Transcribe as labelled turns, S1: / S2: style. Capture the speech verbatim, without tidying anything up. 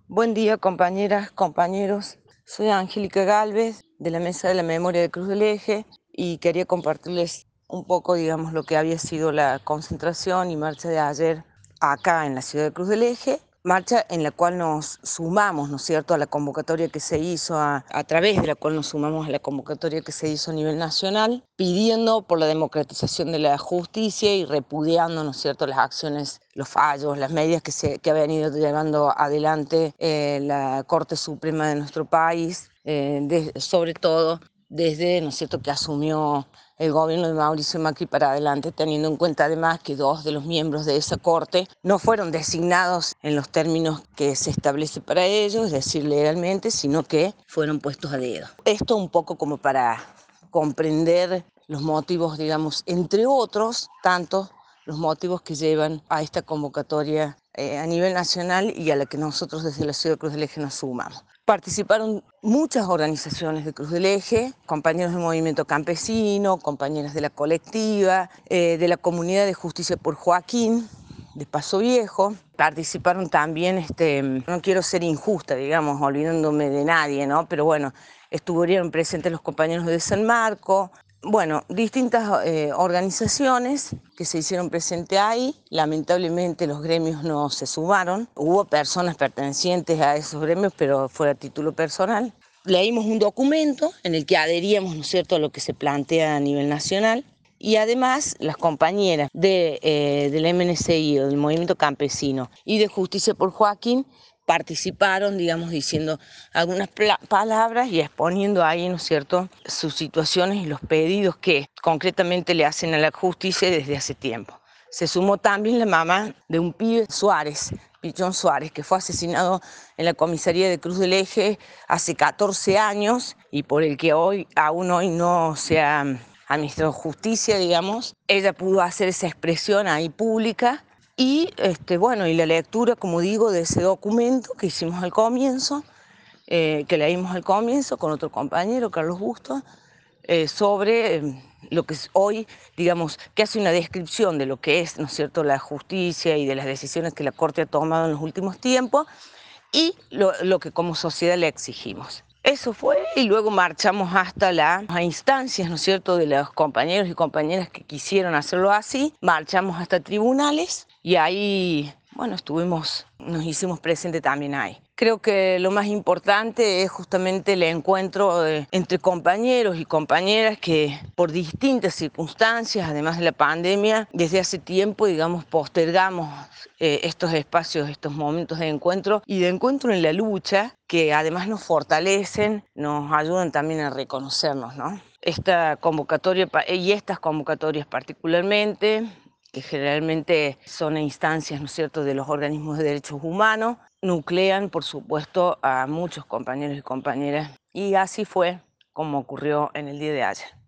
S1: Buen día, compañeras, compañeros. Soy Angélica Gálvez, de la Mesa de la Memoria de Cruz del Eje, y quería compartirles un poco, digamos, lo que había sido la concentración y marcha de ayer acá en la ciudad de Cruz del Eje, marcha en la cual nos sumamos, ¿no es cierto?, a la convocatoria que se hizo, a, a través de la cual nos sumamos a la convocatoria que se hizo a nivel nacional, pidiendo por la democratización de la justicia y repudiando, ¿no es cierto?, las acciones, los fallos, las medidas que, se, que ha venido llevando adelante eh, la Corte Suprema de nuestro país, eh, de, sobre todo desde, ¿no es cierto?, que asumió el gobierno de Mauricio Macri para adelante, teniendo en cuenta además que dos de los miembros de esa corte no fueron designados en los términos que se establece para ellos, es decir, legalmente, sino que fueron puestos a dedo. Esto un poco como para comprender los motivos, digamos, entre otros, tantos los motivos que llevan a esta convocatoria eh, a nivel nacional y a la que nosotros desde la ciudad de Cruz del Eje nos sumamos. Participaron muchas organizaciones de Cruz del Eje, compañeros del movimiento campesino, compañeras de la colectiva, eh, de la comunidad de Justicia por Joaquín, de Paso Viejo. Participaron también, este, no quiero ser injusta, digamos, olvidándome de nadie, ¿no? Pero bueno, estuvieron presentes los compañeros de San Marco. Bueno, distintas eh, organizaciones que se hicieron presentes ahí. Lamentablemente los gremios no se sumaron. Hubo personas pertenecientes a esos gremios, pero fue a título personal. Leímos un documento en el que adheríamos, ¿no es cierto?, a lo que se plantea a nivel nacional. Y además las compañeras de, eh, del M N C I, o del Movimiento Campesino, y de Justicia por Joaquín, participaron, digamos, diciendo algunas palabras y exponiendo ahí, ¿no es cierto?, sus situaciones y los pedidos que concretamente le hacen a la justicia desde hace tiempo. Se sumó también la mamá de un pibe, Suárez, Pichón Suárez, que fue asesinado en la comisaría de Cruz del Eje hace catorce años y por el que hoy, aún hoy no se ha administrado justicia, digamos. Ella pudo hacer esa expresión ahí pública. Y este, bueno, y la lectura, como digo, de ese documento que hicimos al comienzo, eh, que leímos al comienzo con otro compañero, Carlos Busto, eh, sobre eh, lo que es hoy, digamos, que hace una descripción de lo que es, ¿no es cierto?, la justicia y de las decisiones que la Corte ha tomado en los últimos tiempos y lo, lo que como sociedad le exigimos. Eso fue, y luego marchamos hasta las instancias, ¿no es cierto?, de los compañeros y compañeras que quisieron hacerlo así. Marchamos hasta tribunales y ahí, bueno, estuvimos, nos hicimos presente también ahí. Creo que lo más importante es justamente el encuentro de, entre compañeros y compañeras que por distintas circunstancias, además de la pandemia, desde hace tiempo, digamos, postergamos eh, estos espacios, estos momentos de encuentro y de encuentro en la lucha, que además nos fortalecen, nos ayudan también a reconocernos, ¿no? Esta convocatoria y estas convocatorias particularmente, que generalmente son instancias, ¿no es cierto?, de los organismos de derechos humanos, nuclean, por supuesto, a muchos compañeros y compañeras. Y así fue como ocurrió en el día de ayer.